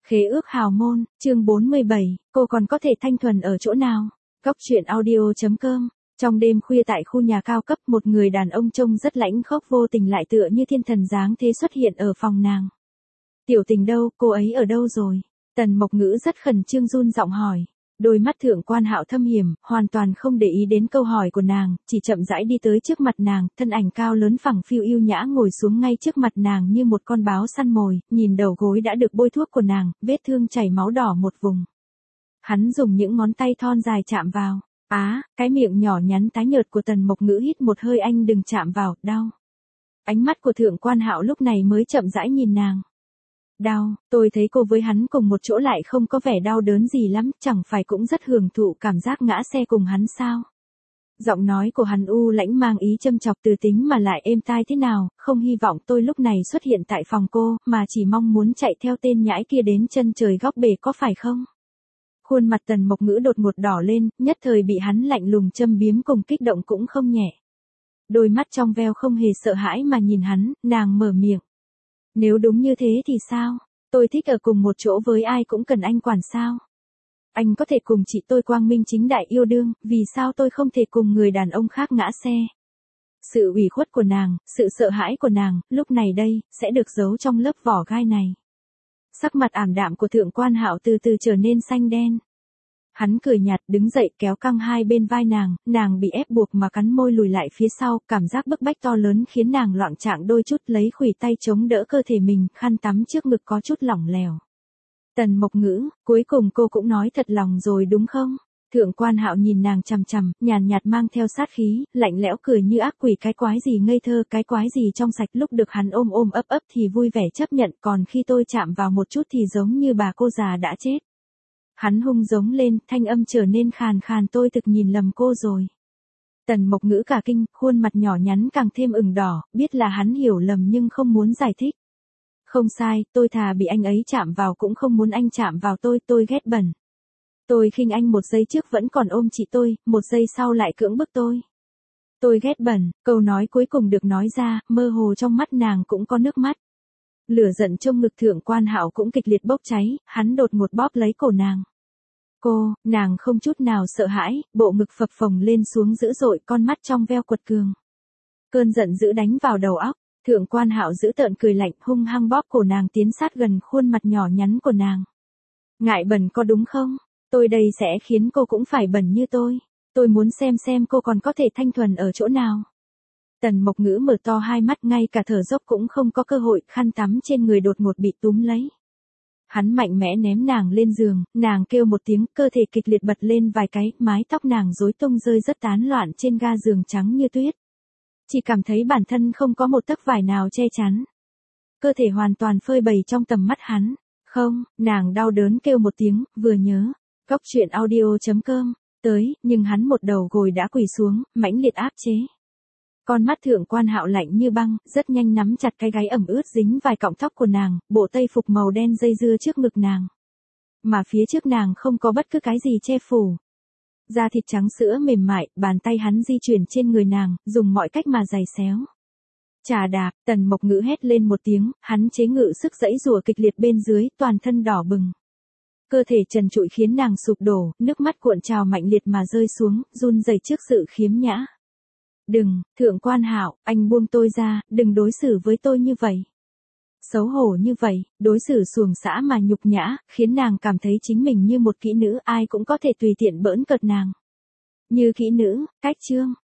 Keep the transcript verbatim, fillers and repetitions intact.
Khế ước hào môn, chương bốn mươi bảy, cô còn có thể thanh thuần ở chỗ nào? Góc truyện audio chấm com. Trong đêm khuya tại khu nhà cao cấp, một người đàn ông trông rất lãnh khốc vô tình lại tựa như thiên thần dáng thế xuất hiện ở phòng nàng. Tiểu Tình đâu, cô ấy ở đâu rồi? Tần Mộc Ngữ rất khẩn trương run giọng hỏi. Đôi mắt Thượng Quan Hạo thâm hiểm, hoàn toàn không để ý đến câu hỏi của nàng, chỉ chậm rãi đi tới trước mặt nàng, thân ảnh cao lớn phẳng phiu yêu nhã ngồi xuống ngay trước mặt nàng như một con báo săn mồi, nhìn đầu gối đã được bôi thuốc của nàng, vết thương chảy máu đỏ một vùng. Hắn dùng những ngón tay thon dài chạm vào. Á, cái miệng nhỏ nhắn tái nhợt của Tần Mộc Ngữ hít một hơi, anh đừng chạm vào, đau. Ánh mắt của Thượng Quan Hạo lúc này mới chậm rãi nhìn nàng. Đau, tôi thấy cô với hắn cùng một chỗ lại không có vẻ đau đớn gì lắm, chẳng phải cũng rất hưởng thụ cảm giác ngã xe cùng hắn sao? Giọng nói của hắn u lãnh mang ý châm chọc, từ tính mà lại êm tai thế nào, không hy vọng tôi lúc này xuất hiện tại phòng cô, mà chỉ mong muốn chạy theo tên nhãi kia đến chân trời góc bể, có phải không? Khuôn mặt Tần Mộc Ngữ đột ngột đỏ lên, nhất thời bị hắn lạnh lùng châm biếm cùng kích động cũng không nhẹ. Đôi mắt trong veo không hề sợ hãi mà nhìn hắn, nàng mở miệng. Nếu đúng như thế thì sao? Tôi thích ở cùng một chỗ với ai cũng cần anh quản sao? Anh có thể cùng chị tôi quang minh chính đại yêu đương, vì sao tôi không thể cùng người đàn ông khác ngã xe? Sự ủy khuất của nàng, sự sợ hãi của nàng, lúc này đây, sẽ được giấu trong lớp vỏ gai này. Sắc mặt ảm đạm của Thượng Quan Hạo từ từ trở nên xanh đen. Hắn cười nhạt đứng dậy kéo căng hai bên vai nàng, nàng bị ép buộc mà cắn môi lùi lại phía sau, cảm giác bức bách to lớn khiến nàng loạng choạng đôi chút, lấy khuỷu tay chống đỡ cơ thể mình, khăn tắm trước ngực có chút lỏng lẻo. Tần Mộc Ngữ, cuối cùng cô cũng nói thật lòng rồi đúng không? Thượng Quan Hạo nhìn nàng chằm chằm, nhàn nhạt mang theo sát khí, lạnh lẽo cười như ác quỷ, cái quái gì ngây thơ, cái quái gì trong sạch, lúc được hắn ôm ôm ấp ấp thì vui vẻ chấp nhận, còn khi tôi chạm vào một chút thì giống như bà cô già đã chết. Hắn hung giống lên, thanh âm trở nên khàn khàn, tôi thực nhìn lầm cô rồi. Tần Mộc Ngữ cả kinh, khuôn mặt nhỏ nhắn càng thêm ửng đỏ, biết là hắn hiểu lầm nhưng không muốn giải thích. Không sai, tôi thà bị anh ấy chạm vào cũng không muốn anh chạm vào tôi, tôi ghét bẩn. Tôi khinh anh một giây trước vẫn còn ôm chị tôi, một giây sau lại cưỡng bức tôi. Tôi ghét bẩn, câu nói cuối cùng được nói ra, mơ hồ trong mắt nàng cũng có nước mắt. Lửa giận trong ngực Thượng Quan Hạo cũng kịch liệt bốc cháy, hắn đột ngột bóp lấy cổ nàng. Cô, nàng không chút nào sợ hãi, bộ ngực phập phồng lên xuống dữ dội, con mắt trong veo quật cường. Cơn giận dữ đánh vào đầu óc, Thượng Quan Hạo giữ tợn cười lạnh, hung hăng bóp cổ nàng tiến sát gần khuôn mặt nhỏ nhắn của nàng. Ngại bẩn có đúng không? Tôi đây sẽ khiến cô cũng phải bẩn như tôi. Tôi muốn xem xem cô còn có thể thanh thuần ở chỗ nào. Tần Mộc Ngữ mở to hai mắt, ngay cả thở dốc cũng không có cơ hội, khăn tắm trên người đột ngột bị túm lấy. Hắn mạnh mẽ ném nàng lên giường, nàng kêu một tiếng, cơ thể kịch liệt bật lên vài cái, mái tóc nàng rối tung rơi rất tán loạn trên ga giường trắng như tuyết. Chỉ cảm thấy bản thân không có một tấc vải nào che chắn. Cơ thể hoàn toàn phơi bày trong tầm mắt hắn. Không, nàng đau đớn kêu một tiếng, vừa nhớ. Góc truyện audio chấm com, tới, nhưng hắn một đầu gối đã quỳ xuống, mãnh liệt áp chế. Con mắt Thượng Quan Hạo lạnh như băng, rất nhanh nắm chặt cái gáy ẩm ướt dính vài cọng tóc của nàng, bộ tây phục màu đen dây dưa trước ngực nàng. Mà phía trước nàng không có bất cứ cái gì che phủ. Da thịt trắng sữa mềm mại, bàn tay hắn di chuyển trên người nàng, dùng mọi cách mà giày xéo. Chà đạp, Tần Mộc Ngữ hét lên một tiếng, hắn chế ngự sức giãy giụa kịch liệt bên dưới, toàn thân đỏ bừng. Cơ thể trần trụi khiến nàng sụp đổ, nước mắt cuộn trào mạnh liệt mà rơi xuống, run rẩy trước sự khiếm nhã. Đừng, Thượng Quan Hạo, anh buông tôi ra, đừng đối xử với tôi như vậy. Xấu hổ như vậy, đối xử xuồng xã mà nhục nhã, khiến nàng cảm thấy chính mình như một kỹ nữ, ai cũng có thể tùy tiện bỡn cợt nàng. Như kỹ nữ, cách chương.